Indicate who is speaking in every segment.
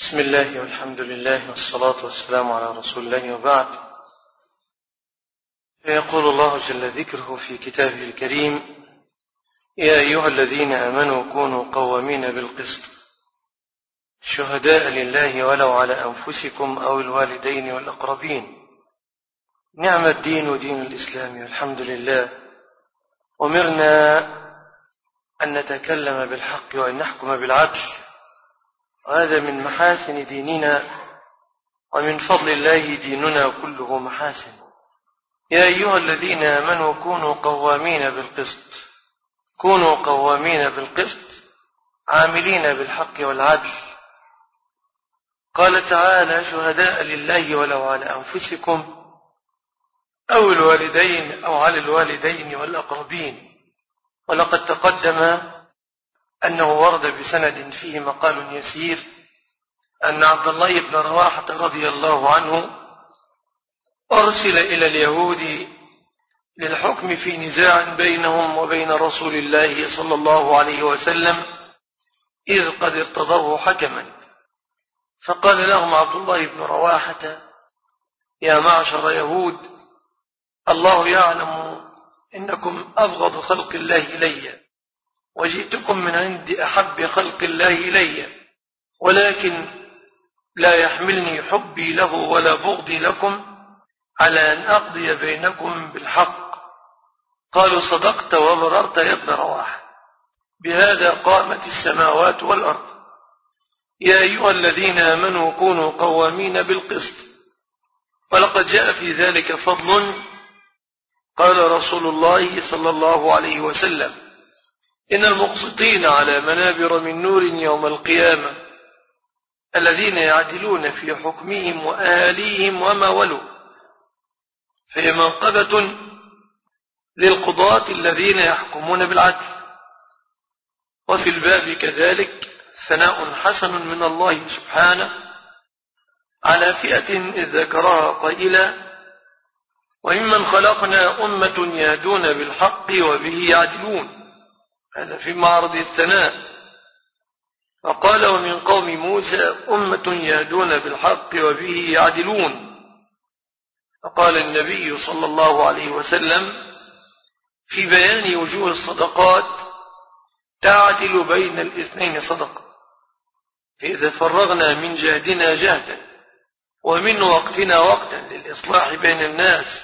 Speaker 1: بسم الله والحمد لله والصلاة والسلام على رسول الله وبعد. فيقول الله جل ذكره في كتابه الكريم: يا أيها الذين آمنوا كونوا قوامين بالقسط شهداء لله ولو على أنفسكم أو الوالدين والأقربين. نعم الدين دين الإسلام والحمد لله. أمرنا أن نتكلم بالحق وأن نحكم بالعدل، وهذا من محاسن ديننا ومن فضل الله ديننا كله محاسن. يا أيها الذين آمنوا كونوا قوامين بالقسط، كونوا قوامين بالقسط عاملين بالحق والعدل. قال تعالى: شهداء لله ولو على أنفسكم أو الوالدين أو على الوالدين والأقربين. ولقد تقدم أنه ورد بسند فيه مقال يسير أن عبد الله بن رواحة رضي الله عنه أرسل إلى اليهود للحكم في نزاع بينهم وبين رسول الله صلى الله عليه وسلم، إذ قد ارتضوه حكما. فقال لهم عبد الله بن رواحة: يا معشر يهود، الله يعلم إنكم أبغض خلق الله إلي، وجئتكم من عند أحب خلق الله إلي، ولكن لا يحملني حبي له ولا بغضي لكم على أن أقضي بينكم بالحق. قالوا: صدقت وبررت يا ابن رواحة، بهذا قامت السماوات والأرض. يا أيها الذين آمنوا كونوا قوامين بالقسط. ولقد جاء في ذلك فضل. قال رسول الله صلى الله عليه وسلم: إن المقسطين على منابر من نور يوم القيامة الذين يعدلون في حكمهم وآليهم وما ولوا، فهي منقبة للقضاة الذين يحكمون بالعدل. وفي الباب كذلك ثناء حسن من الله سبحانه على فئة إذ ذكرها قائلا: وممن خلقنا أمة يهدون بالحق وبه يعدلون. هذا في معرض الثناء. وقال: ومن قوم موسى أمة يهدون بالحق وبه يعدلون. وقال النبي صلى الله عليه وسلم في بيان وجوه الصدقات: تعدل بين الاثنين صدقة، فإذا فرغنا من جهدنا جهدا ومن وقتنا وقتا للإصلاح بين الناس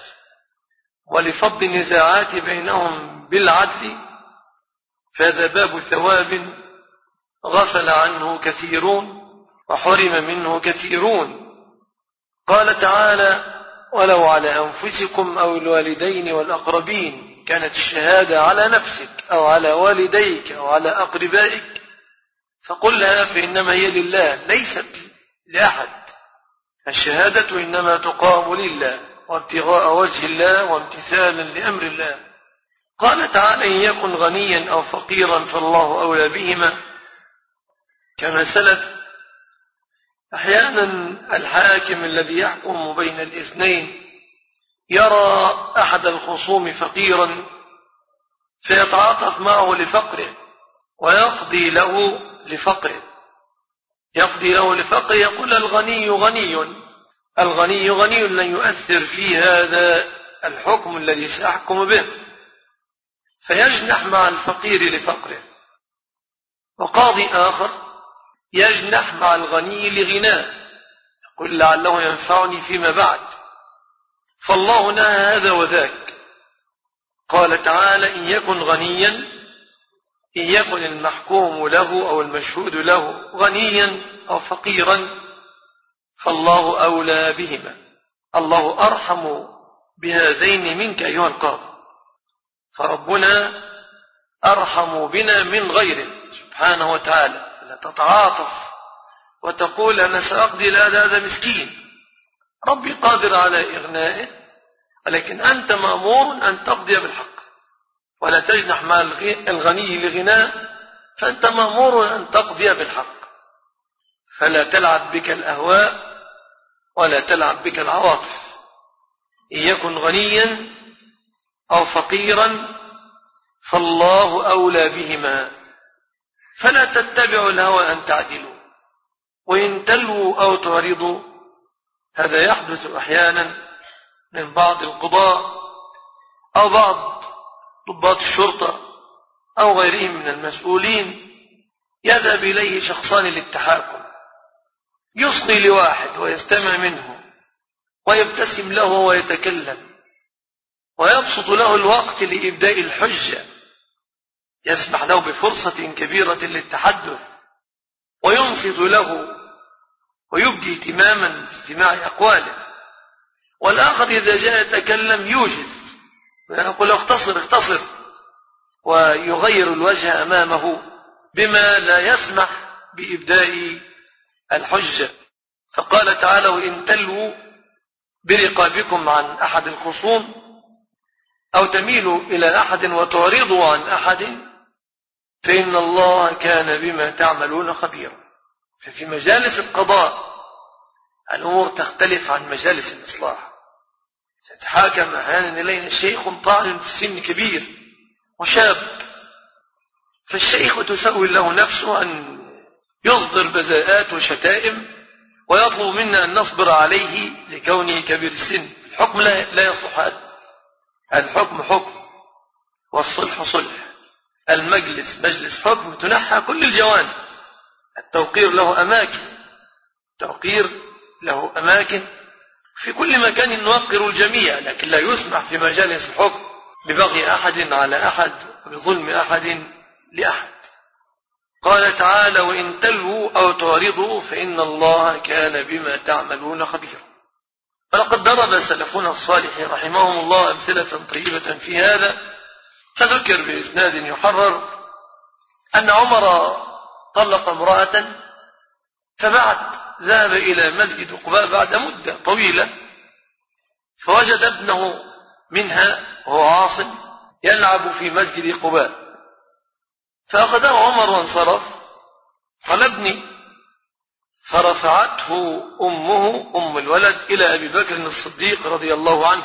Speaker 1: ولفض النزاعات بينهم بالعدل، فهذا باب ثواب غفل عنه كثيرون وحرم منه كثيرون. قال تعالى: ولو على أنفسكم أو الوالدين والأقربين. كانت الشهادة على نفسك أو على والديك أو على أقربائك فقل لها فإنما هي لله، ليست لأحد. الشهادة إنما تقام لله وابتغاء وجه الله وامتثالا لأمر الله. قال تعالى: إن يكن غنيا أو فقيرا فالله أولى بهما. كما سلف، أحيانا الحاكم الذي يحكم بين الاثنين يرى أحد الخصوم فقيرا فيتعاطف معه لفقره ويقضي له لفقره، يقضي له لفقره. يقول: الغني غني، الغني غني، لن يؤثر في هذا الحكم الذي سأحكم به، فيجنح مع الفقير لفقره. وقاضي آخر يجنح مع الغني لغناه، يقول: لعله ينفعني فيما بعد. فالله نهى هذا وذاك. قال تعالى: إن يكن غنيا، إن يكن المحكوم له أو المشهود له غنيا أو فقيرا فالله أولى بهما. الله أرحم بهذين منك أيها القاضي، فربنا أرحم بنا من غيره سبحانه وتعالى. فلا تتعاطف وتقول: أنا سأقضي لهذا مسكين، ربي قادر على إغنائه، ولكن أنت مأمور أن تقضي بالحق، ولا تجنح مع الغني لغناه، فأنت مأمور أن تقضي بالحق. فلا تلعب بك الأهواء ولا تلعب بك العواطف. إن يكن غنيا أو فقيرا فالله أولى بهما، فلا تتبعوا الهوى أن تعدلوا. وإن تلووا أو تعرضوا، هذا يحدث أحيانا من بعض القضاء أو بعض ضباط الشرطة أو غيرهم من المسؤولين، يذهب إليه شخصان للتحاكم، يصغي لواحد ويستمع منه ويبتسم له ويتكلم ويبسط له الوقت لإبداء الحجة، يسمح له بفرصة كبيرة للتحدث وينصت له ويبدي اهتماما باستماع أقواله. والآخر إذا جاء يتكلم يوجز ويقول اختصر ويغير الوجه أمامه بما لا يسمح بإبداء الحجة. فقال تعالى: وإن تلووا برقابكم عن أحد الخصوم أو تميلوا إلى أحد وتعرضوا عن أحد فإن الله كان بما تعملون خبيرا. ففي مجالس القضاء الأمور تختلف عن مجالس الإصلاح. سيتحاكم أحيانا إلينا شيخ طاعن في السن كبير وشاب، فالشيخ تسول له نفسه أن يصدر بذاءات وشتائم ويطلب منا أن نصبر عليه لكونه كبير السن. الحكم لا يصلح هذا. الحكم حكم والصلح صلح. المجلس مجلس حكم تنحى كل الجوانب. التوقير له أماكن في كل مكان نوقر الجميع، لكن لا يسمح في مجالس الحكم ببغي أحد على أحد وبظلم أحد لأحد. قال تعالى: وإن تلووا أو تعرضوا فإن الله كان بما تعملون خبيرا. ولقد ضرب سلفنا الصالح رحمهم الله أمثلة طيبة في هذا، فذكر بإسناد يحرر أن عمر طلق امرأة فبعد ذهب إلى مسجد قباء بعد مدة طويلة، فوجد ابنه منها وهو عاصم يلعب في مسجد قباء، فأخذه عمر وانصرف. قال: ابني. فرفعته أمه أم الولد إلى أبي بكر الصديق رضي الله عنه،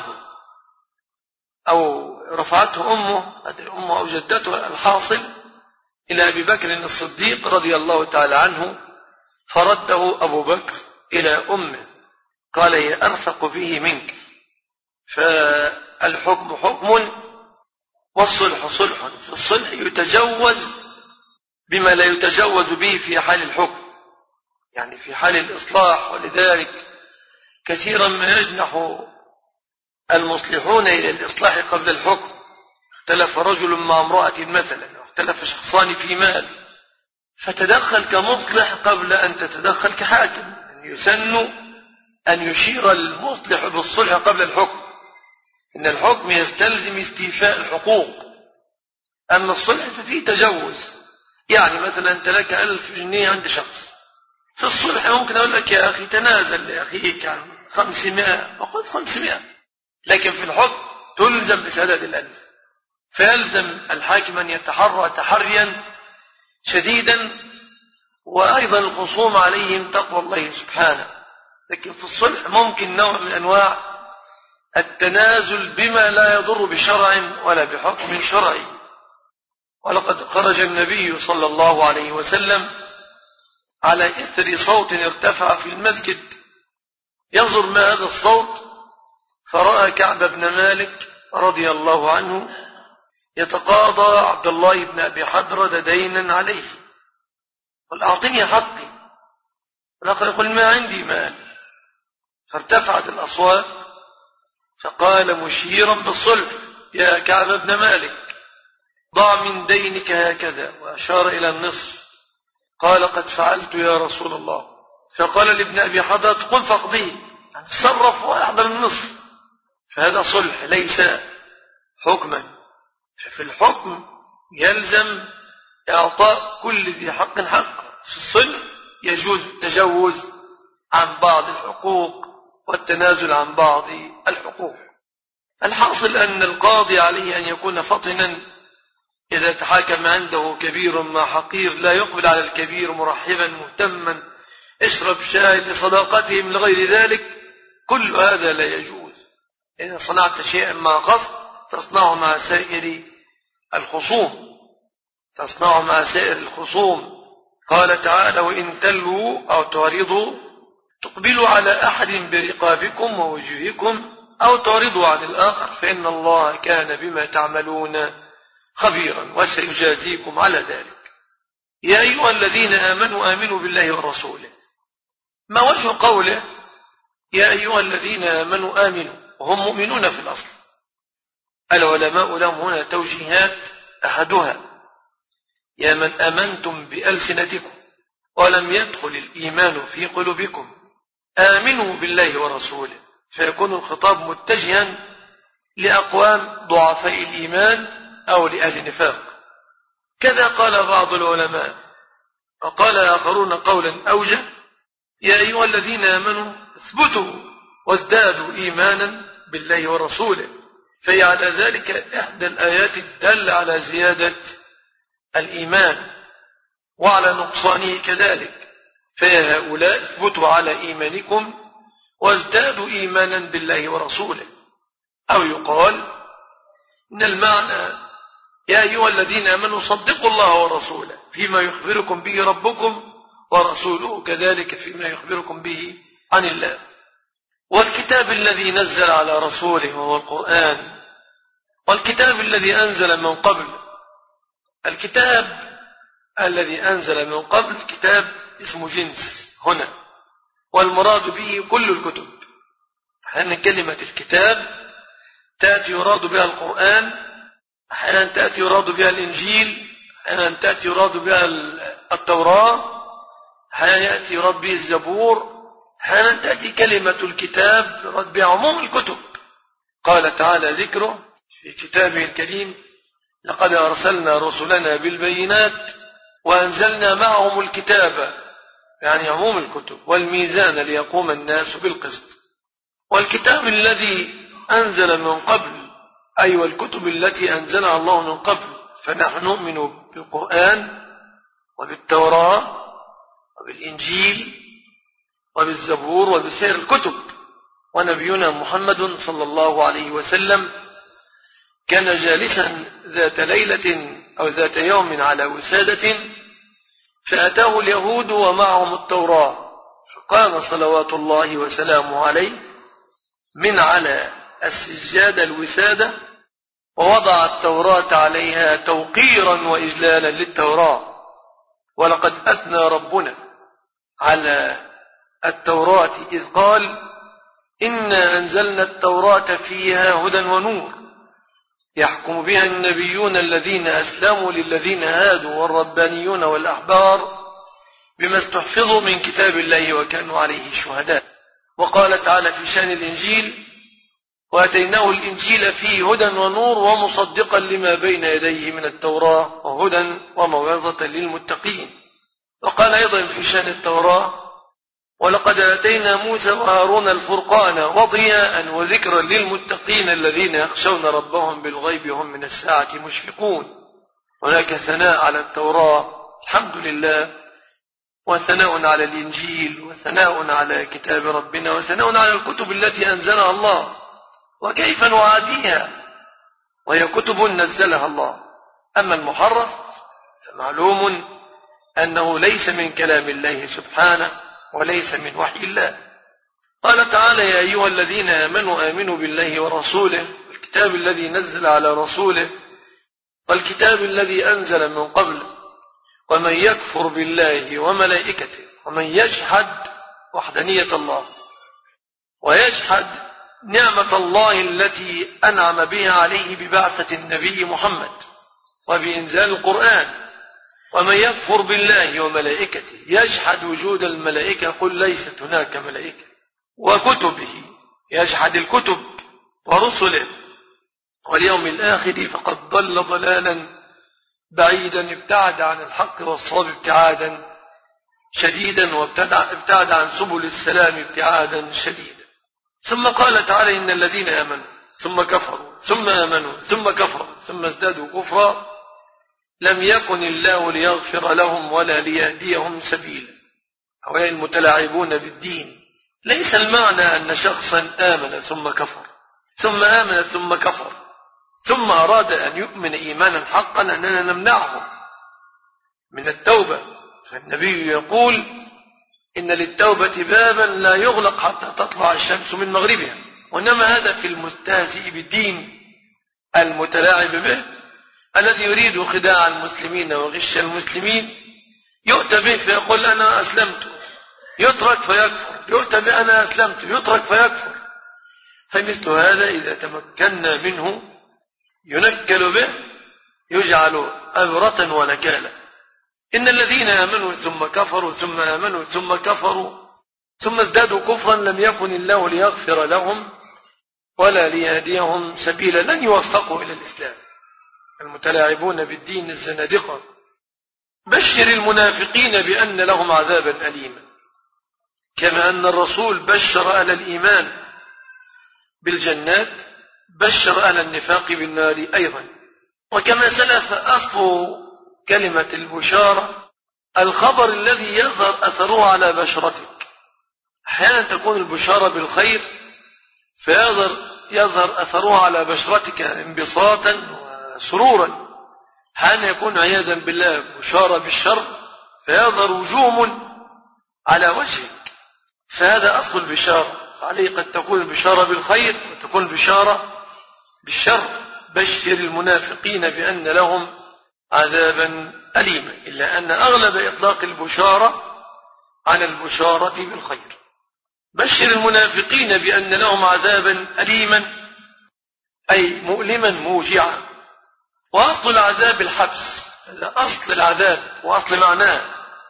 Speaker 1: أو رفعته أمه أو جدته الحاصل إلى أبي بكر الصديق رضي الله تعالى عنه، فرده أبو بكر إلى أمه قال: هي أرفق به منك. فالحكم حكم والصلح صلح. في الصلح يتجوز بما لا يتجوز به في حال الحكم، يعني في حال الإصلاح. ولذلك كثيرا ما يجنح المصلحون إلى الإصلاح قبل الحكم. اختلف رجل مع امرأة مثلا، اختلف شخصان في مال، فتدخل كمصلح قبل أن تتدخل كحاكم. يسن أن يشير المصلح بالصلح قبل الحكم، إن الحكم يستلزم استيفاء الحقوق، أما الصلح ففيه تجوز. يعني مثلا أنت لك 1000 جنيه عند شخص، في الصلح ممكن أقول لك يا أخي تنازل لأخيك عن 500 وقد 500، لكن في الحكم تلزم بسداد 1000. فيلزم الحاكم أن يتحرى تحريا شديدا، وأيضا الخصوم عليهم تقوى الله سبحانه. لكن في الصلح ممكن نوع من أنواع التنازل بما لا يضر بشرع ولا بحكم شرعي. ولقد خرج النبي صلى الله عليه وسلم على إثر صوت ارتفع في المسجد ينظر ما هذا الصوت، فرأى كعب بن مالك رضي الله عنه يتقاضى عبد الله بن أبي حضرة دينا عليه، قل أعطني حقي، والآخر يقول ما عندي مال. فارتفعت الأصوات، فقال مشيرا بالصلح: يا كعب بن مالك ضع من دينك هكذا، وأشار إلى النصف. قال: قد فعلت يا رسول الله. فقال لابن أبي حضرة: قم فاقضيه، يعني تصرف ويحضر النصف. فهذا صلح ليس حكما. ففي الحكم يلزم إعطاء كل ذي حق حقه. في الصلح يجوز التجوز عن بعض الحقوق والتنازل عن بعض الحقوق. الحاصل أن القاضي عليه أن يكون فطنا إذا تحاكم عنده كبير مع حقير، لا يقبل على الكبير مرحبا مهتما اشرب شاي لصداقتهم لغير ذلك. كل هذا لا يجوز. إذا صنعت شيئا مع قصد تصنعه مع سائر الخصوم، قال تعالى وإن تلووا أو تعرضوا تقبلوا على أحد برقابكم ووجوهكم أو تعرضوا عن الآخر فإن الله كان بما تعملون خبيرا وسيجازيكم على ذلك. يا أيها الذين آمنوا آمنوا بالله ورسوله. ما وجه قوله يا أيها الذين آمنوا آمنوا وهم مؤمنون في الأصل؟ العلماء لهم هنا توجيهات، أحدها يا من آمنتم بألسنتكم ولم يدخل الإيمان في قلوبكم آمنوا بالله ورسوله، فيكون الخطاب متجها لأقوام ضعفاء الإيمان أو لأهل النفاق. كذا قال بعض العلماء، وقال آخرون قولا أوجه يا أيها الذين آمنوا اثبتوا وازدادوا إيمانا بالله ورسوله، فهي على ذلك إحدى الآيات الدالة على زيادة الإيمان وعلى نقصانه كذلك. فيا هؤلاء اثبتوا على إيمانكم وازدادوا إيمانا بالله ورسوله. أو يقال إن المعنى يا أيها الذين آمنوا صدقوا الله ورسوله فيما يخبركم به ربكم ورسوله كذلك فيما يخبركم به عن الله. والكتاب الذي نزل على رسوله وهو القرآن، والكتاب الذي أنزل من قبل. الكتاب الذي أنزل من قبل كتاب اسمه جنس هنا، والمراد به كل الكتب، لأن كلمة الكتاب تأتي يراد بها القرآن، أحيانا تأتي يراد بها الإنجيل، أحيانا تأتي يراد بها التوراة، أحيانا يأتي يراد به الزبور، أحيانا تأتي كلمة الكتاب يراد بها عموم الكتب. قال تعالى ذكره في كتابه الكريم لقد أرسلنا رسلنا بالبينات وأنزلنا معهم الكتاب، يعني عموم الكتب، والميزان ليقوم الناس بالقسط. والكتاب الذي أنزل من قبل أي والكتب التي أنزلها الله من قبل، فنحن نؤمن بالقرآن وبالتوراة وبالإنجيل وبالزبور وبسائر الكتب. ونبينا محمد صلى الله عليه وسلم كان جالسا ذات ليلة أو ذات يوم على وسادة، فأتاه اليهود ومعهم التوراة، فقام صلوات الله وسلامه عليه من على السجادة الوسادة ووضع التوراة عليها توقيرا وإجلالا للتوراة. ولقد أثنى ربنا على التوراة إذ قال إنا أنزلنا التوراة فيها هدى ونور يحكم بها النبيون الذين أسلموا للذين هادوا والربانيون والأحبار بما استحفظوا من كتاب الله وكانوا عليه شهداء. وقال تعالى في شأن الإنجيل وآتيناه الإنجيل فيه هدى ونور ومصدقا لما بين يديه من التوراة وهدى وموعظة للمتقين. وقال أيضا في شأن التوراة ولقد آتينا موسى وهارون الفرقان وضياء وذكرا للمتقين الذين يخشون ربهم بالغيب هم من الساعة مشفقون. هناك ثناء على التوراة الحمد لله، وثناء على الإنجيل، وثناء على كتاب ربنا، وثناء على الكتب التي أنزلها الله، وكيف نعاديها وهي كتب نزلها الله. أما المحرف فمعلوم أنه ليس من كلام الله سبحانه وليس من وحي الله. قال تعالى يا أيها الذين آمنوا آمنوا بالله ورسوله والكتاب الذي نزل على رسوله والكتاب الذي أنزل من قبل ومن يكفر بالله وملائكته ومن يجحد وحدانية الله ويجحد نعمة الله التي أنعم بها عليه ببعثة النبي محمد وبإنزال القرآن ومن يكفر بالله وملائكته يجحد وجود الملائكة قل ليست هناك ملائكة وكتبه يجحد الكتب ورسله واليوم الآخر فقد ضل ضلالا بعيدا ابتعد عن الحق والصواب ابتعادا شديدا وابتعد عن سبل السلام ابتعادا شديدا. ثم قال تعالى إن الذين آمنوا ثم كفروا ثم آمنوا ثم كفروا ثم ازدادوا كفرا لم يكن الله ليغفر لهم ولا ليهديهم سبيلا. هؤلاء المتلاعبون بالدين. ليس المعنى أن شخصا آمن ثم كفر ثم آمن ثم كفر ثم أراد أن يؤمن إيمانا حقا أننا نمنعه من التوبة فالنبي يقول إن للتوبة بابا لا يغلق حتى تطلع الشمس من مغربها، وإنما هذا في المستهزئ بالدين المتلاعب به الذي يريد خداع المسلمين وغش المسلمين، يؤتى به فيقول أنا أسلمت، يترك فيكفر، يؤتى به أنا أسلمت، يترك فيكفر. فمثل هذا إذا تمكنا منه ينكل به، يجعل أبرة ونكالا. إن الذين آمنوا ثم كفروا ثم آمنوا ثم كفروا ثم ازدادوا كفرا لم يكن الله ليغفر لهم ولا ليهديهم سبيلا، لن يوفقوا إلى الإسلام. المتلاعبون بالدين الزنادقة. بشر المنافقين بأن لهم عذابا أليما، كما أن الرسول بشر أهل الإيمان بالجنات بشر أهل النفاق بالنار أيضا. وكما سلف أصل كلمة البشارة الخبر الذي يظهر أثره على بشرتك. أحيانا تكون البشارة بالخير فيظهر أثره على بشرتك انبساطا وسرورا، أحيانا يكون عياذا بالله بشارة بالشر فيظهر وجوم على وجهك. فهذا أصل البشارة، فعليه قد تكون البشارة بالخير وتكون البشارة بالشر. بشر المنافقين بأن لهم عذابا أليما، إلا أن أغلب إطلاق البشارة على البشارة بالخير. بشر المنافقين بأن لهم عذابا أليما أي مؤلما موجعا. وأصل العذاب الحبس، أصل العذاب وأصل معناه.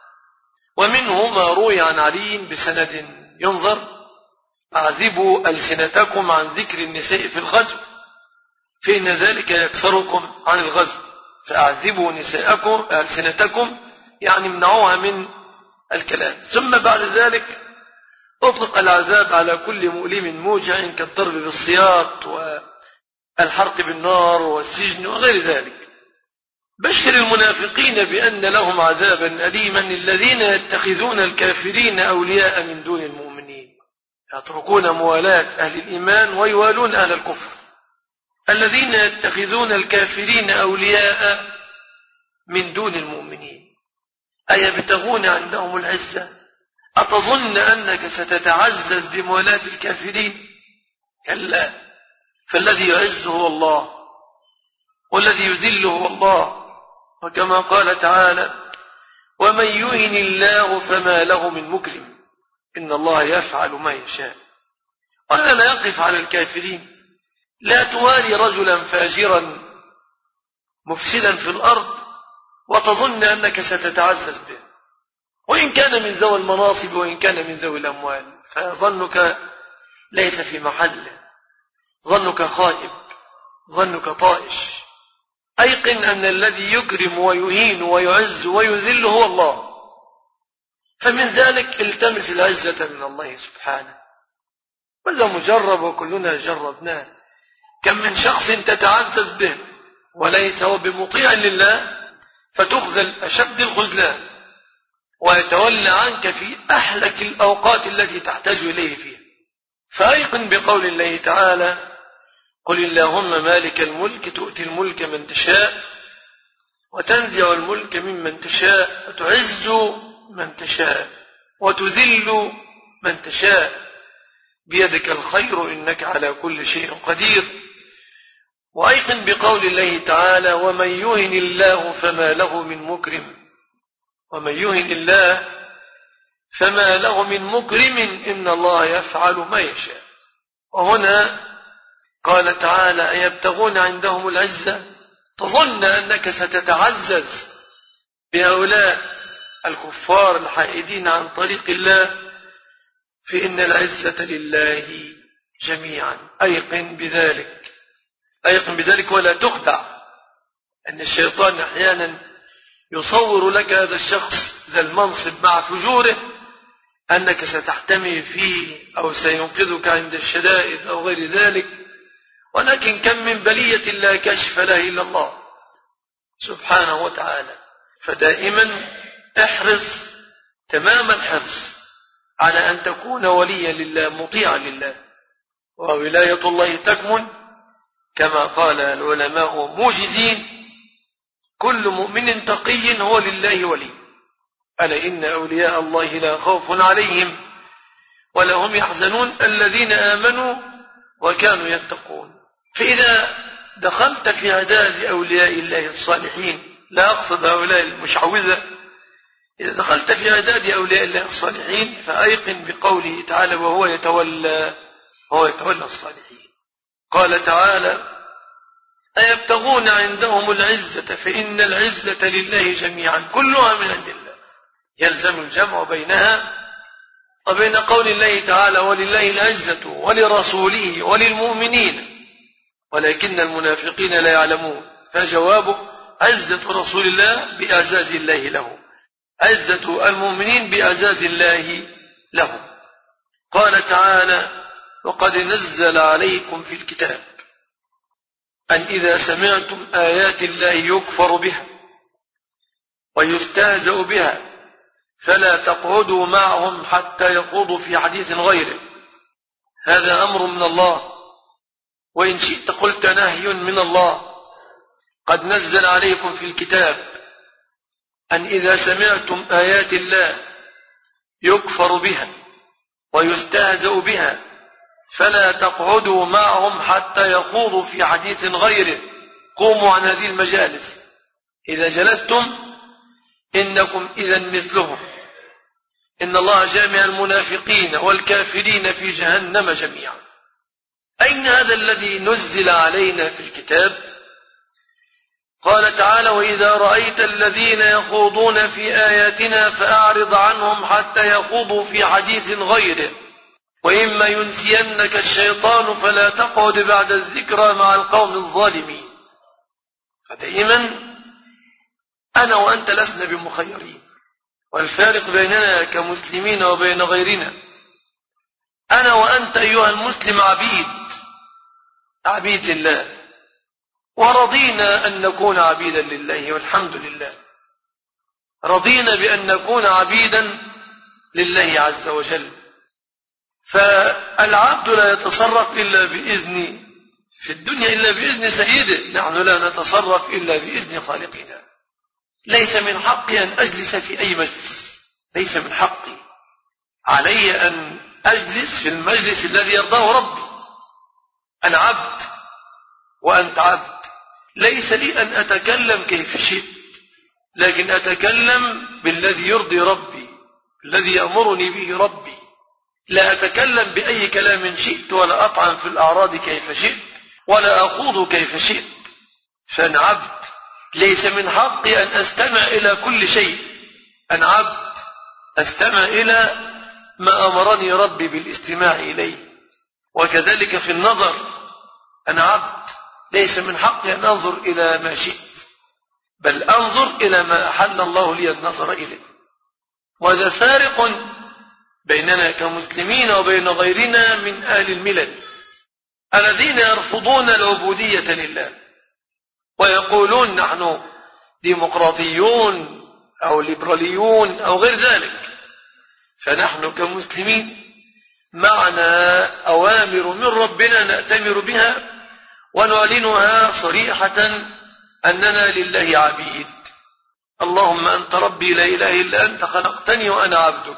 Speaker 1: ومنه ما روي عن علي بسند ينظر: أعذبوا ألسنتكم عن ذكر النساء في الغزو فإن ذلك يكسركم عن الغزو. فأعذبوا نساءكم ألسنتكم يعني امنعوها من الكلام. ثم بعد ذلك أطلق العذاب على كل مؤلم موجع كالضرب بالسياط والحرق بالنار والسجن وغير ذلك. بشر المنافقين بأن لهم عذابا أليما الذين يتخذون الكافرين أولياء من دون المؤمنين، يتركون موالاة أهل الإيمان ويوالون أهل الكفر. الذين يتخذون الكافرين أولياء من دون المؤمنين أي يبتغون عندهم العزة. أتظن أنك ستتعزز بموالاة الكافرين؟ كلا، فالذي يعز هو الله والذي يذل هو الله. وكما قال تعالى: ومن يهن الله فما له من مكرم إن الله يفعل ما يشاء. ولا لا يقف على الكافرين. لا توالي رجلا فاجرا مفسدا في الأرض وتظن أنك ستتعزز به، وإن كان من ذوي المناصب وإن كان من ذوي الأموال، فظنك ليس في محله، ظنك خائب، ظنك طائش. أيقن أن الذي يكرم ويهين ويعز ويذل هو الله. فمن ذلك التمس العزة من الله سبحانه. وهذا مجرب وكلنا جربناه. كم من شخص تتعزز به وليس هو بمطيع لله فتخذل أشد الخذلان ويتولى عنك في أحلك الأوقات التي تحتاج إليه فيها. فأيقن بقول الله تعالى: قل اللهم مالك الملك تؤتي الملك من تشاء وتنزع الملك ممن تشاء وتعز من تشاء وتذل من تشاء بيدك الخير إنك على كل شيء قدير. وأيقن بقول الله تعالى: ومن يهن الله فما له من مكرم. ومن يهن الله فما له من مكرم إن الله يفعل ما يشاء. وهنا قال تعالى: أيبتغون عندهم العزة؟ تظن أنك ستتعزز بهؤلاء الكفار الحائدين عن طريق الله، فإن العزة لله جميعا. أيقن بذلك، أيقن بذلك ولا تخدع. أن الشيطان أحيانا يصور لك هذا الشخص ذا المنصب مع فجوره أنك ستحتمي فيه أو سينقذك عند الشدائد أو غير ذلك، ولكن كم من بلية لا كشف له إلا الله سبحانه وتعالى. فدائما احرص تمام الحرص على أن تكون وليا لله مطيعا لله. وولاية الله تكمن كما قال العلماء موجزين: كل مؤمن تقي هو لله ولي. ألا إن أولياء الله لا خوف عليهم ولا هم يحزنون الذين آمنوا وكانوا يتقون. فإذا دخلت في عداد أولياء الله الصالحين، لا أقصد هؤلاء المشعوذة، إذا دخلت في عداد أولياء الله الصالحين فأيقن بقوله تعالى وهو يتولى الصالحين. قال تعالى أيبتغون عندهم العزة فإن العزة لله جميعا كلها من عند الله. يلزم الجمع بينها وبين قول الله تعالى ولله العزة ولرسوله وللمؤمنين ولكن المنافقين لا يعلمون. فجوابه عزة رسول الله بإعزاز الله له، عزة المؤمنين بإعزاز الله له. قال تعالى وقد نزل عليكم في الكتاب أن إذا سمعتم آيات الله يكفر بها ويستهزأ بها فلا تقعدوا معهم حتى يخوضوا في حديث غيره. هذا أمر من الله، وإن شئت قلت نهي من الله. قد نزل عليكم في الكتاب أن إذا سمعتم آيات الله يكفر بها ويستهزأ بها فلا تقعدوا معهم حتى يخوضوا في حديث غيره. قوموا عن هذه المجالس، إذا جلستم إنكم إذا مثلهم. إن الله جامع المنافقين والكافرين في جهنم جميعا. أين هذا الذي نزل علينا في الكتاب؟ قال تعالى وإذا رأيت الذين يخوضون في آياتنا فأعرض عنهم حتى يخوضوا في حديث غيره وإما ينسينك الشيطان فلا تقعد بعد الذكرى مع القوم الظالمين. فدائما أنا وأنت لسنا بمخيرين، والفارق بيننا كمسلمين وبين غيرنا أنا وأنت أيها المسلم عبيد لله، ورضينا أن نكون عبيدا لله والحمد لله. رضينا بأن نكون عبيدا لله عز وجل. فالعبد لا يتصرف إلا بإذن في الدنيا إلا بإذن سيده، نحن لا نتصرف إلا بإذن خالقنا. ليس من حقي أن أجلس في أي مجلس، ليس من حقي. علي أن أجلس في المجلس الذي يرضاه ربي. أنا عبد وأنت عبد، ليس لي أن أتكلم كيف شئت، لكن أتكلم بالذي يرضي ربي، الذي يأمرني به ربي. لا أتكلم بأي كلام شئت، ولا أطعن في الأعراض كيف شئت، ولا أخوض كيف شئت. فأنا عبد، ليس من حقي أن أستمع إلى كل شيء. أنا عبد أستمع إلى ما أمرني ربي بالاستماع إليه. وكذلك في النظر، أنا عبد ليس من حقي أن أنظر إلى ما شئت، بل أنظر إلى ما أحل الله لي النظر إليه. وهذا فارق بيننا كمسلمين وبين غيرنا من أهل الملل الذين يرفضون العبودية لله ويقولون نحن ديمقراطيون أو ليبراليون أو غير ذلك. فنحن كمسلمين معنا أوامر من ربنا نأتمر بها ونعلنها صريحة أننا لله عبيد. اللهم أنت ربي لا إله إلا أنت خلقتني وأنا عبدك.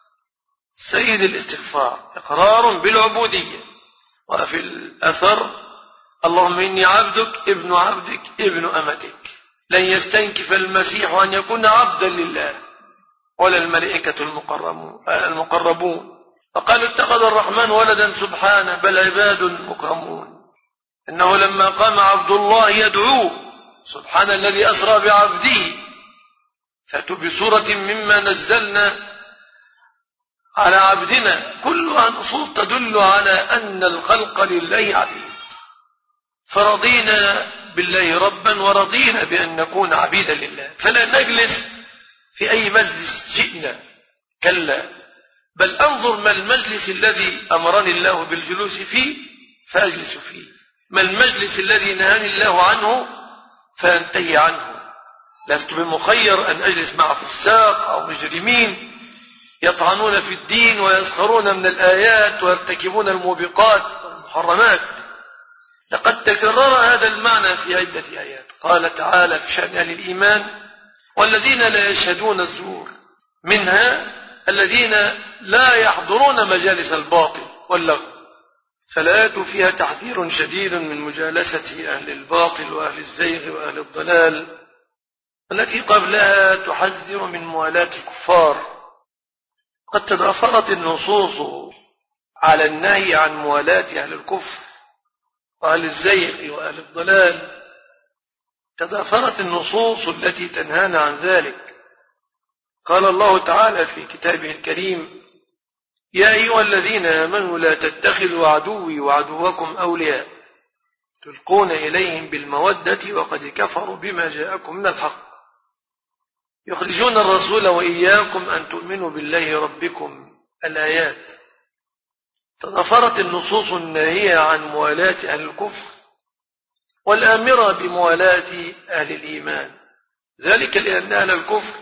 Speaker 1: سيد الاستغفار إقرار بالعبودية. وفي الأثر اللهم إني عبدك ابن عبدك ابن أمتك. لن يستنكف المسيح أن يكون عبدا لله ولا الملائكة المقربون. فقالوا اتخذ الرحمن ولدا سبحانه بل عباد مكرمون. إنه لما قام عبد الله يدعوه سبحان الذي أسرى بعبده فأتوا بسورة مما نزلنا على عبدنا. كلها نصوص تدل على أن الخلق لله عبيد. فرضينا بالله ربا ورضينا بأن نكون عبيدا لله. فلا نجلس في أي مجلس شئنا، كلا، بل أنظر ما المجلس الذي أمرني الله بالجلوس فيه فأجلس فيه، ما المجلس الذي نهاني الله عنه فأنتهي عنه. لست بمخير أن أجلس مع فساق أو مجرمين يطعنون في الدين ويسخرون من الآيات ويرتكبون الموبقات والمحرمات. لقد تكرر هذا المعنى في عدة آيات. قال تعالى في شأن أهل الإيمان والذين لا يشهدون الزور منها الذين لا يحضرون مجالس الباطل واللغو، فالآية فيها تحذير شديد من مجالسة أهل الباطل وأهل الزيغ وأهل الضلال، التي قبلها تحذر من موالاة الكفار. قد تضافرت النصوص على النهي عن موالاة أهل الكفر وأهل الزيغ وأهل الضلال، تضافرت النصوص التي تنهانا عن ذلك. قال الله تعالى في كتابه الكريم: يا أيها الذين آمنوا لا تتخذوا عدوي وعدوكم أولياء تلقون إليهم بالمودة وقد كفروا بما جاءكم من الحق يخرجون الرسول وإياكم أن تؤمنوا بالله ربكم. الآيات. تضافرت النصوص الناهية عن موالاة أهل الكفر والآمرة بموالاة أهل الإيمان، ذلك لأن أهل الكفر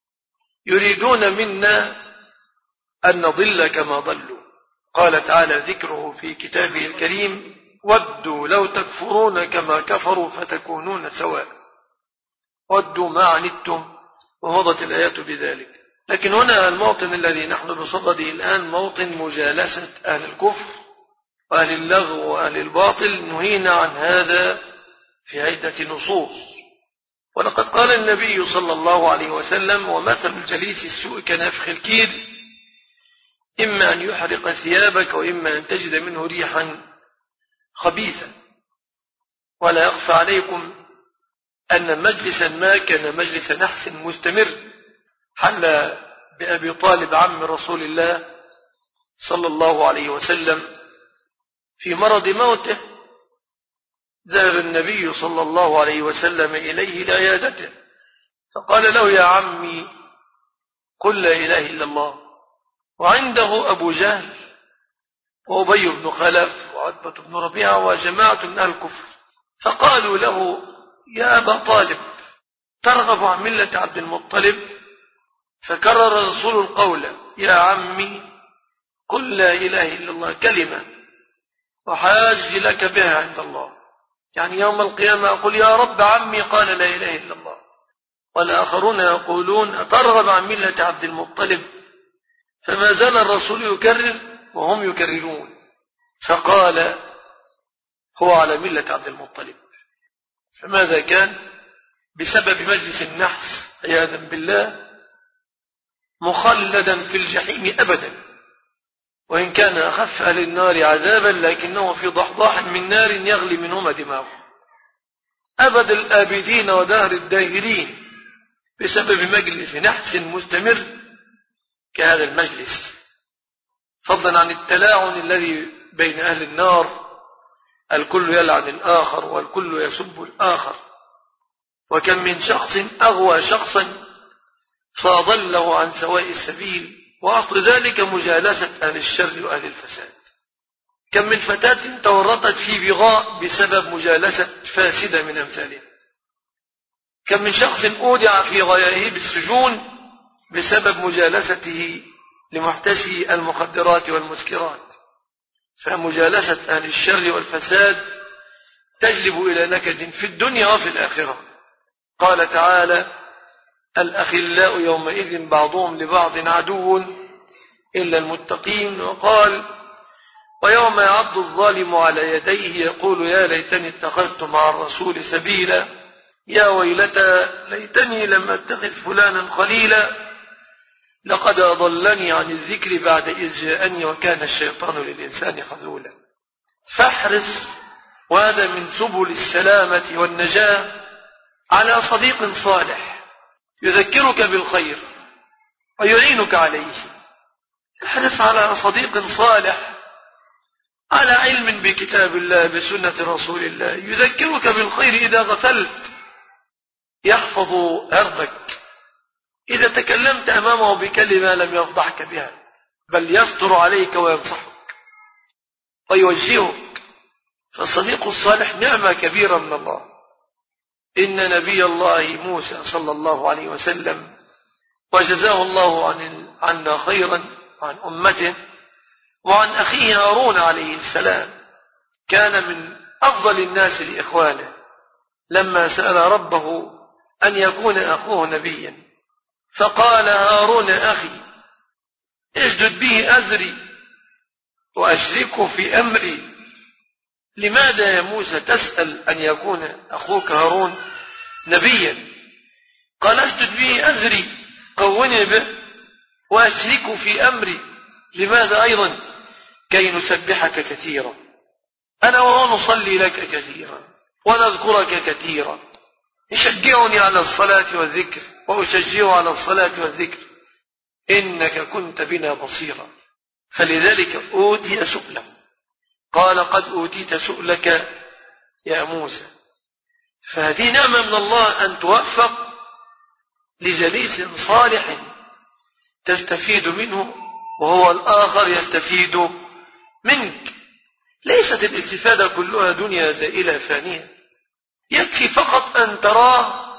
Speaker 1: يريدون منا أن نضل كما ضلوا. قال تعالى ذكره في كتابه الكريم: ودوا لو تكفرون كما كفروا فتكونون سواء ودوا ما عنتم، ومضت الآيات بذلك. لكن هنا الموطن الذي نحن بصدده الآن موطن مجالسة أهل الكفر وأهل اللغو وأهل الباطل، نهينا عن هذا في عدة نصوص. ولقد قال النبي صلى الله عليه وسلم: ومثل الجليس السوء كنفخ الكير، إما أن يحرق ثيابك وإما أن تجد منه ريحا خبيثا. ولا يخفى عليكم أن مجلسا ما كان مجلس نحس مستمر حل بأبي طالب عم رسول الله صلى الله عليه وسلم في مرض موته. ذهب النبي صلى الله عليه وسلم إليه لعيادته فقال له: يا عمي قل لا إله إلا الله. وعنده أبو جهل وأبي بن خلف وعتبة بن ربيعة وجماعة من أهل الكفر، فقالوا له: يا أبا طالب ترغب عن ملة عبد المطلب؟ فكرر الرسول القول: يا عمي قل لا إله إلا الله كلمة وحاج لك بها عند الله، يعني يوم القيامة أقول: يا رب عمي قال لا إله إلا الله. والآخرون يقولون: أترغب عن ملة عبد المطلب؟ فما زال الرسول يكرر وهم يكررون، فقال: هو على ملة عبد المطلب. فماذا كان؟ بسبب مجلس النحس عياذا بالله مخلدا في الجحيم أبدا، وإن كان أخف أهل النار عذابا لكنه في ضحضاح من نار يغلي منهما دماغه أبد الآبدين ودهر الداهرين، بسبب مجلس نحس مستمر كهذا المجلس، فضلا عن التلاعن الذي بين أهل النار، الكل يلعن الآخر والكل يسب الآخر. وكم من شخص أغوى شخصا فأضله عن سواء السبيل، وأصل ذلك مجالسة أهل الشر وأهل الفساد. كم من فتاة تورطت في بغاء بسبب مجالسة فاسدة من أمثالها. كم من شخص أودع في غياهب السجون بسبب مجالسته لمحتسي المخدرات والمسكرات. فمجالسة أهل الشر والفساد تجلب إلى نكد في الدنيا وفي الآخرة. قال تعالى: الأخلاء يومئذ بعضهم لبعض عدو إلا المتقين. وقال: ويوم يعض الظالم على يديه يقول يا ليتني اتخذت مع الرسول سبيلا يا ويلتى ليتني لم أتخذ فلانا خليلا لقد أضلني عن الذكر بعد إذ جاءني وكان الشيطان للإنسان خذولا. فاحرص، وهذا من سبل السلامة والنجاة، على صديق صالح يذكرك بالخير ويعينك عليه. احرص على صديق صالح على علم بكتاب الله بسنة رسول الله، يذكرك بالخير إذا غفلت، يحفظ عرضك إذا تكلمت أمامه بكلمة لم يفضحك بها، بل يستر عليك وينصحك ويوجهك. فالصديق الصالح نعمة كبيرة من الله. إن نبي الله موسى صلى الله عليه وسلم وجزاه الله عنا خيرا عن أمته وعن أخيه هارون عليه السلام، كان من أفضل الناس لإخوانه لما سأل ربه أن يكون أخوه نبيا، فقال هارون أخي اشدد به أزري وأشركه في أمري. لماذا يا موسى تسأل أن يكون أخوك هارون نبيا؟ قال اشدد به أزري، قوني به وأشركه في أمري. لماذا أيضا؟ كي نسبحك كثيرا، أنا وهو نصلي لك كثيرا ونذكرك كثيرا. يشجعني على الصلاة والذكر وأشجعه على الصلاة والذكر، إنك كنت بنا بصيرا. فلذلك أوتي سؤله. قال قد أوتيت سؤلك يا موسى. فهذه نعمة من الله أن توفق لجليس صالح تستفيد منه وهو الآخر يستفيد منك. ليست الاستفادة كلها دنيا زائلة فانية، يكفي فقط أن تراه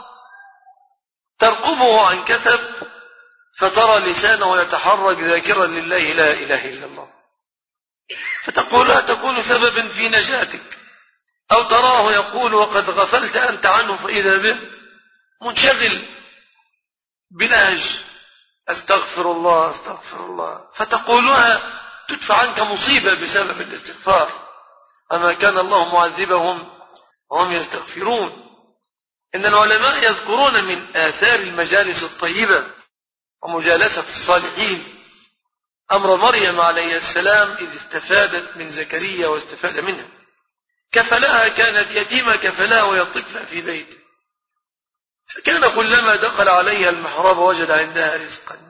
Speaker 1: ترقبه عن كثب فترى لسانه يتحرك ذاكرا لله لا إله إلا الله، فتقول تكون سببا في نجاتك. أو تراه يقول وقد غفلت أنت عنه فإذا به منشغل بلهج استغفر الله استغفر الله، فتقولها تدفع عنك مصيبة بسبب الاستغفار. أما كان الله معذبهم وهم يستغفرون. إن العلماء يذكرون من آثار المجالس الطيبة ومجالسة الصالحين أمر مريم عليه السلام إذ استفادت من زكريا واستفاد منها. كفلها، كانت يتيمة كفلها وهي طفلة في بيته، فكان كلما دخل عليها المحراب وجد عندها رزقا.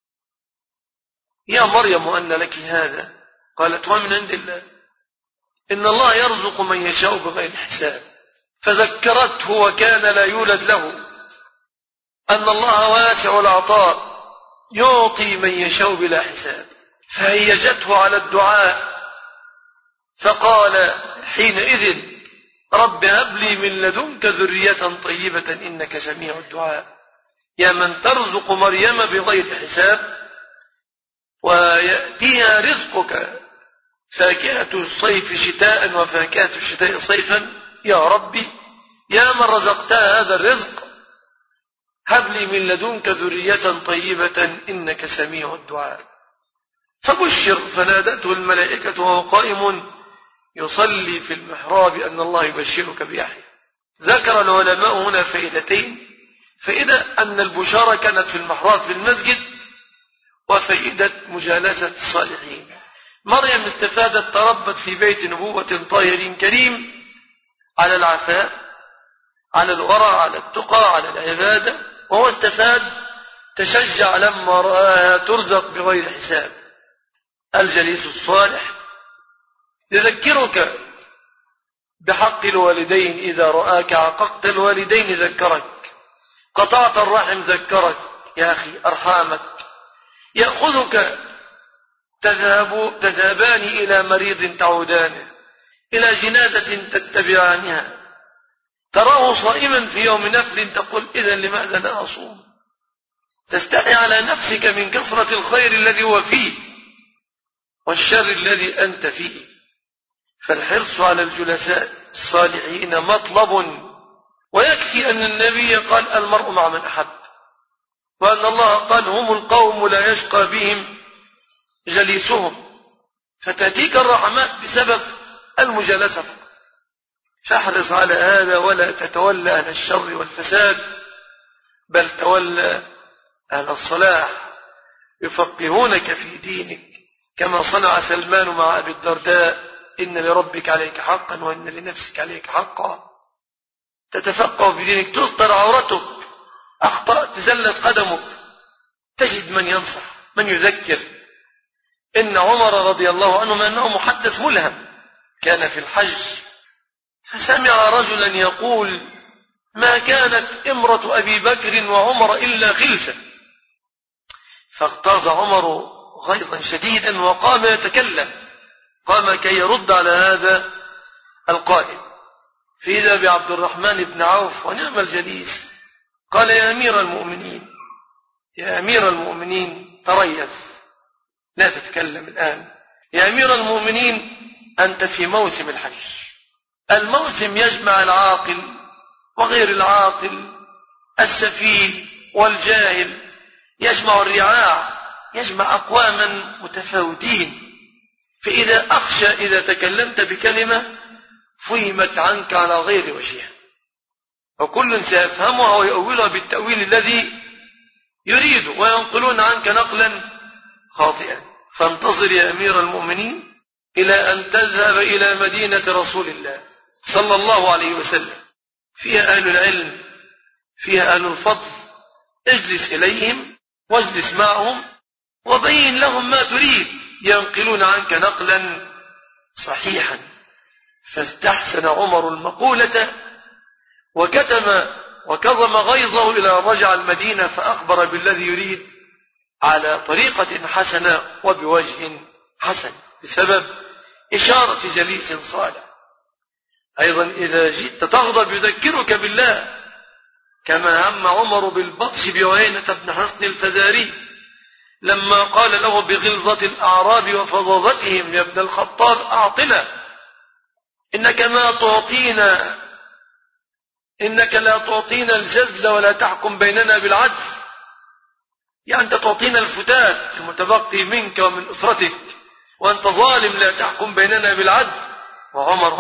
Speaker 1: يا مريم أن لك هذا؟ قالت هو من عند الله، إن الله يرزق من يشاء بغير حساب. فذكرته وكان لا يولد له أن الله واسع العطاء يعطي من يشاء بلا حساب، فهيجته على الدعاء. فقال حينئذ رب هب لي من لدنك ذرية طيبة إنك سميع الدعاء. يا من ترزق مريم بغير حساب ويأتيها رزقك فاكهة الصيف شتاء وفاكهة الشتاء صيفا، يا ربي يا من رزقتها هذا الرزق هب لي من لدنك ذرية طيبة إنك سميع الدعاء. فبشر، فنادته الملائكة وهو قائم يصلي في المحراب أن الله يبشرك بيحيى. ذكر العلماء هنا فائدتين: فائدة أن البشارة كانت في المحراب في المسجد، وفائدة مجالسة الصالحين. مريم استفادت تربت في بيت نبوة طاهر كريم على العفاف، على الورع، على التقى، على العبادة، وهو استفاد تشجع لما رآها ترزق بغير حساب. الجليس الصالح يذكرك بحق الوالدين، إذا رآك عققت الوالدين ذكرك، قطعت الرحم ذكرك، يا أخي أرحامك. يأخذك تذهبان إلى مريض تعودانه، إلى جنازة تتبعانها، تراه صائما في يوم نفل تقول إذن لماذا لا أصوم؟ تستحي على نفسك من كثرة الخير الذي هو فيه والشر الذي أنت فيه. فالحرص على الجلساء الصالحين مطلب، ويكفي أن النبي قال المرء مع من أحب، وأن الله قال هم القوم لا يشقى بهم جليسهم. فتأتيك الرحمات بسبب المجالسة فقط. فاحرص على هذا ولا تتولى أهل الشر والفساد، بل تولى أهل الصلاح يفقهونك في دينك، كما صنع سلمان مع أبي الدرداء: إن لربك عليك حقا وإن لنفسك عليك حقا. تتفقه في دينك، تستر عورتك، أخطأت زلت قدمك، تجد من ينصح من يذكر. إن عمر رضي الله عنه أنه محدث ملهم كان في الحج، فسمع رجلا يقول: ما كانت امرة أبي بكر وعمر إلا خلسة. فاغتاظ عمر غيظا شديدا وقام يتكلم، قام كي يرد على هذا القائل، فإذا بعبد الرحمن بن عوف ونعم الجليس قال: يا أمير المؤمنين، يا أمير المؤمنين تريث، لا تتكلم الآن. يا أمير المؤمنين أنت في موسم الحج، الموسم يجمع العاقل وغير العاقل، السفيه والجاهل، يجمع الرعاع، يجمع أقواما متفاوتين. فإذا أخشى إذا تكلمت بكلمة فهمت عنك على غير وجهها، وكل سيفهمها ويؤولها بالتأويل الذي يريد، وينقلون عنك نقلا خاطئا. فانتظر يا أمير المؤمنين إلى أن تذهب إلى مدينة رسول الله صلى الله عليه وسلم، فيها أهل العلم، فيها أهل الفضل، اجلس إليهم واجلس معهم وبين لهم ما تريد، ينقلون عنك نقلا صحيحا. فاستحسن عمر المقولة وكظم غيظه إلى رجع المدينة، فأخبر بالذي يريد على طريقة حسنة وبوجه حسن بسبب إشارة جليس صالح. أيضا إذا جئت تغضب يذكرك بالله، كما هم عمر بالبطش بعيينة بن حصن الفزاري لما قال له بغلظة الأعراب وفظاظتهم: يا ابن الخطاب أعطنا، إنك لا تعطينا الجزل ولا تحكم بيننا بالعدل. يعني أنت تعطينا الفتات المتبقي منك ومن أسرتك، وأنت ظالم لا تحكم بيننا بالعدل. وعمر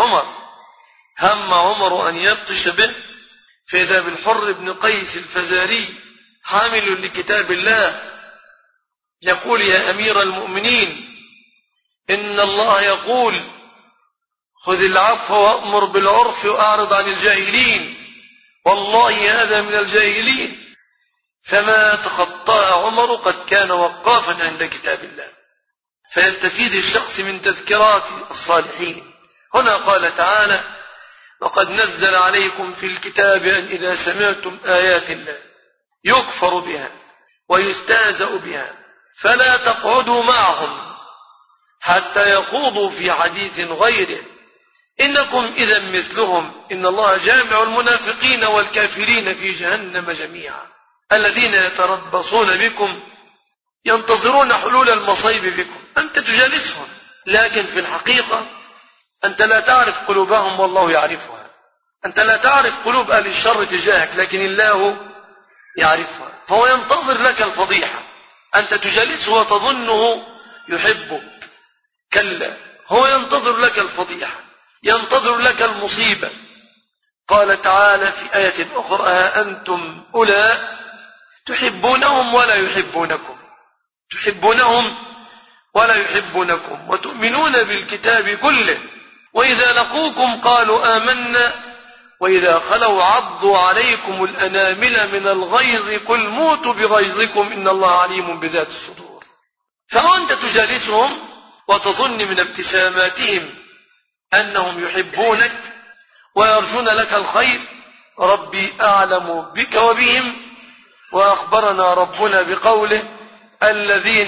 Speaker 1: هم عمر أن يبطش به، فإذا بالحر بن قيس الفزاري حامل لكتاب الله يقول: يا أمير المؤمنين، إن الله يقول: خذ العفو وأمر بالعرف وأعرض عن الجاهلين، والله هذا من الجاهلين. فما تخطأ عمر قد كان وقافا عند كتاب الله. فيستفيد الشخص من تذكرات الصالحين. هنا قال تعالى: وقد نزل عليكم في الكتاب أن إذا سمعتم آيات الله يكفر بها ويستهزأ بها فلا تقعدوا معهم حتى يخوضوا في حديث غيره إنكم إذا مثلهم إن الله جامع المنافقين والكافرين في جهنم جميعا. الذين يتربصون بكم ينتظرون حلول المصيب بكم. أنت تجالسهم، لكن في الحقيقة أنت لا تعرف قلوبهم والله يعرفها. أنت لا تعرف قلوب أهل الشر تجاهك، لكن الله يعرفها. فهو ينتظر لك الفضيحة. أنت تجالسه وتظنه يحبك، كلا، هو ينتظر لك الفضيحة، ينتظر لك المصيبة. قال تعالى في آية أخرى: أنتم أولئك تحبونهم ولا يحبونكم، تحبونهم ولا يحبونكم وتؤمنون بالكتاب كله وإذا لقوكم قالوا آمنا وإذا خلوا عضوا عليكم الأنامل من الغيظ قل موتوا بغيظكم إن الله عليم بذات الصدور. فأنت تجالسهم وتظن من ابتساماتهم أنهم يحبونك ويرجون لك الخير. ربي أعلم بك وبهم، وأخبرنا ربنا بقوله: الذين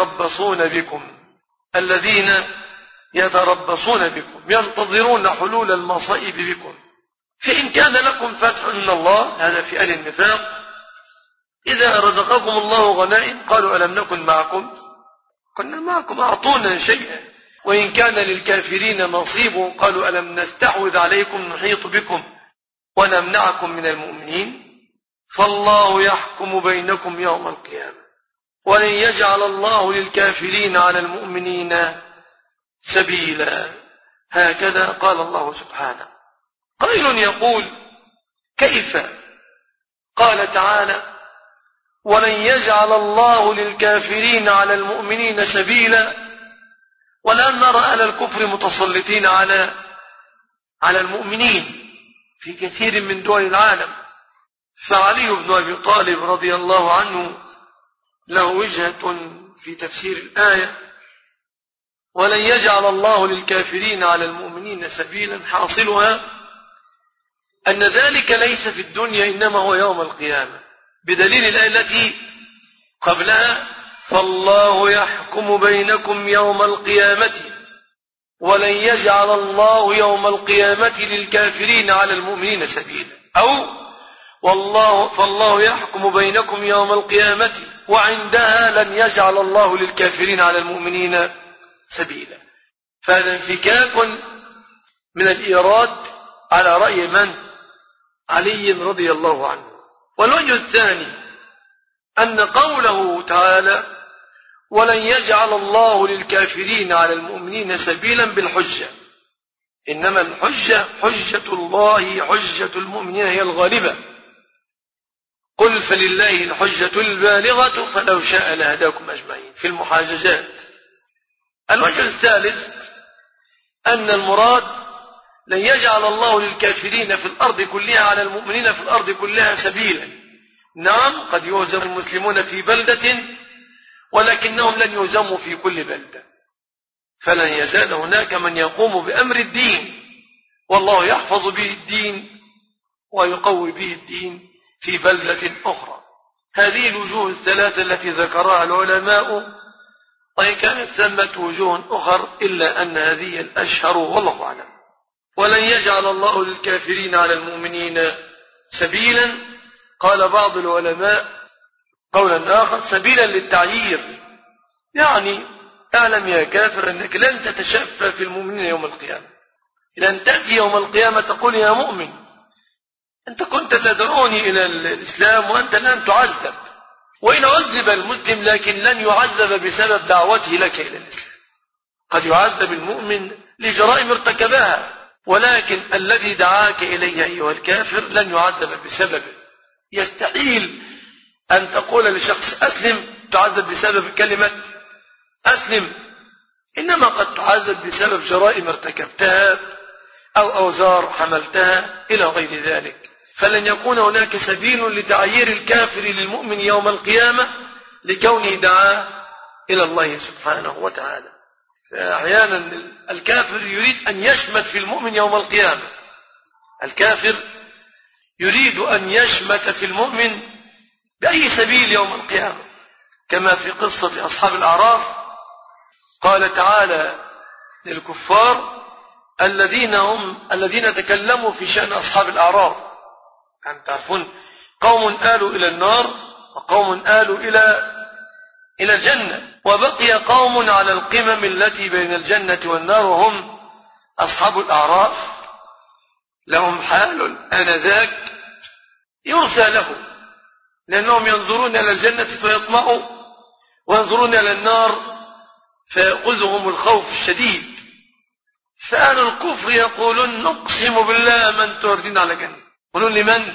Speaker 1: يتربصون بكم ينتظرون حلول المصائب بكم. فإن كان لكم فتح من الله، هذا في أهل النفاق، إذا رزقكم الله غنائم قالوا ألم نكن معكم؟ كنا معكم، أعطونا شيئا. وإن كان للكافرين نصيب قالوا ألم نستحوذ عليكم نحيط بكم ونمنعكم من المؤمنين. فالله يحكم بينكم يوم القيامة ولن يجعل الله للكافرين على المؤمنين سبيلا. هكذا قال الله سبحانه. قائل يقول: كيف؟ قال تعالى: ولن يجعل الله للكافرين على المؤمنين سبيلا، ولأن نرى أهل الكفر متسلطين على المؤمنين في كثير من دول العالم. فعلي بن أبي طالب رضي الله عنه له وجهة في تفسير الآية: ولن يجعل الله للكافرين على المؤمنين سبيلا، حاصلها أن ذلك ليس في الدنيا إنما هو يوم القيامة، بدليل الآية التي قبلها: فالله يحكم بينكم يوم القيامة ولن يجعل الله يوم القيامة للكافرين على المؤمنين سبيلا، أو فالله يحكم بينكم يوم القيامة وعندها لن يجعل الله للكافرين على المؤمنين سبيلا. فهذا انفكاك من الإيراد على رأي من؟ علي رضي الله عنه. والوجه الثاني أن قوله تعالى ولن يجعل الله للكافرين على المؤمنين سبيلا بالحجة، إنما الحجة حجة الله حجة المؤمنين هي الغالبة. قل فلله الحجة البالغة فلو شاء لهداكم أجمعين في المحاججات. الوجه الثالث أن المراد لن يجعل الله للكافرين في الأرض كلها على المؤمنين في الأرض كلها سبيلا. نعم قد يهزم المسلمون في بلدة ولكنهم لن يهزموا في كل بلدة، فلن يزال هناك من يقوم بأمر الدين والله يحفظ به الدين ويقوي به الدين في بلدة أخرى. هذه الوجوه الثلاثة التي ذكرها العلماء، وإن كانت ثمة وجوه أخر إلا أن هذه الأشهر والله أعلم. ولن يجعل الله للكافرين على المؤمنين سبيلا، قال بعض العلماء قولا آخر سبيلا للتعيير، يعني اعلم يا كافر أنك لن تتشفى في المؤمنين يوم القيامة، لن تأتي يوم القيامة تقول يا مؤمن أنت كنت تدعوني إلى الإسلام وأنت لن تعذب، وإن عذب المسلم لكن لن يعذب بسبب دعوته لك إلى الإسلام. قد يعذب المؤمن لجرائم ارتكبها، ولكن الذي دعاك إليه أيها الكافر لن يعذب بسببه. يستحيل أن تقول لشخص أسلم تعذب بسبب كلمة أسلم، إنما قد تعذب بسبب جرائم ارتكبتها أو أوزار حملتها إلى غير ذلك. فلن يكون هناك سبيل لتعيير الكافر للمؤمن يوم القيامة لكونه دعاه إلى الله سبحانه وتعالى. فأحيانا الكافر يريد أن يشمت في المؤمن يوم القيامة، الكافر يريد أن يشمت في المؤمن بأي سبيل يوم القيامة، كما في قصة أصحاب الأعراف قال تعالى للكفار الذين تكلموا في شأن أصحاب الأعراف، يعني تعرفون قوم آلوا إلى النار وقوم آلوا إلى الجنة، وبقي قوم على القمم التي بين الجنة والنار وهم أصحاب الأعراف، لهم حال آنذاك يرثى لهم، لأنهم ينظرون إلى الجنة فيطمعوا وينظرون إلى النار فيأخذهم الخوف الشديد. فأهل الكفر يقولون نقسم بالله من تردين على جنة، يقولون لمن؟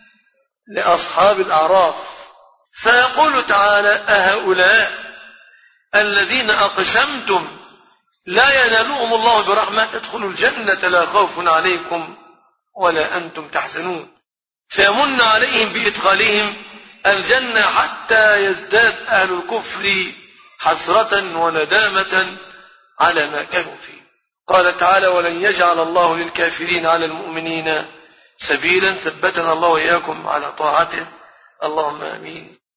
Speaker 1: لأصحاب الأعراف. فيقول تعالى أهؤلاء الذين أقسمتم لا ينالهم الله برحمة ادخلوا الجنة لا خوف عليكم ولا أنتم تحزنون، فيمن عليهم بإدخالهم الجنة حتى يزداد أهل الكفر حسرة وندامة على ما كانوا فيه. قال تعالى ولن يجعل الله للكافرين على المؤمنين سبيلا. ثبتنا الله وإياكم على طاعته، اللهم آمين.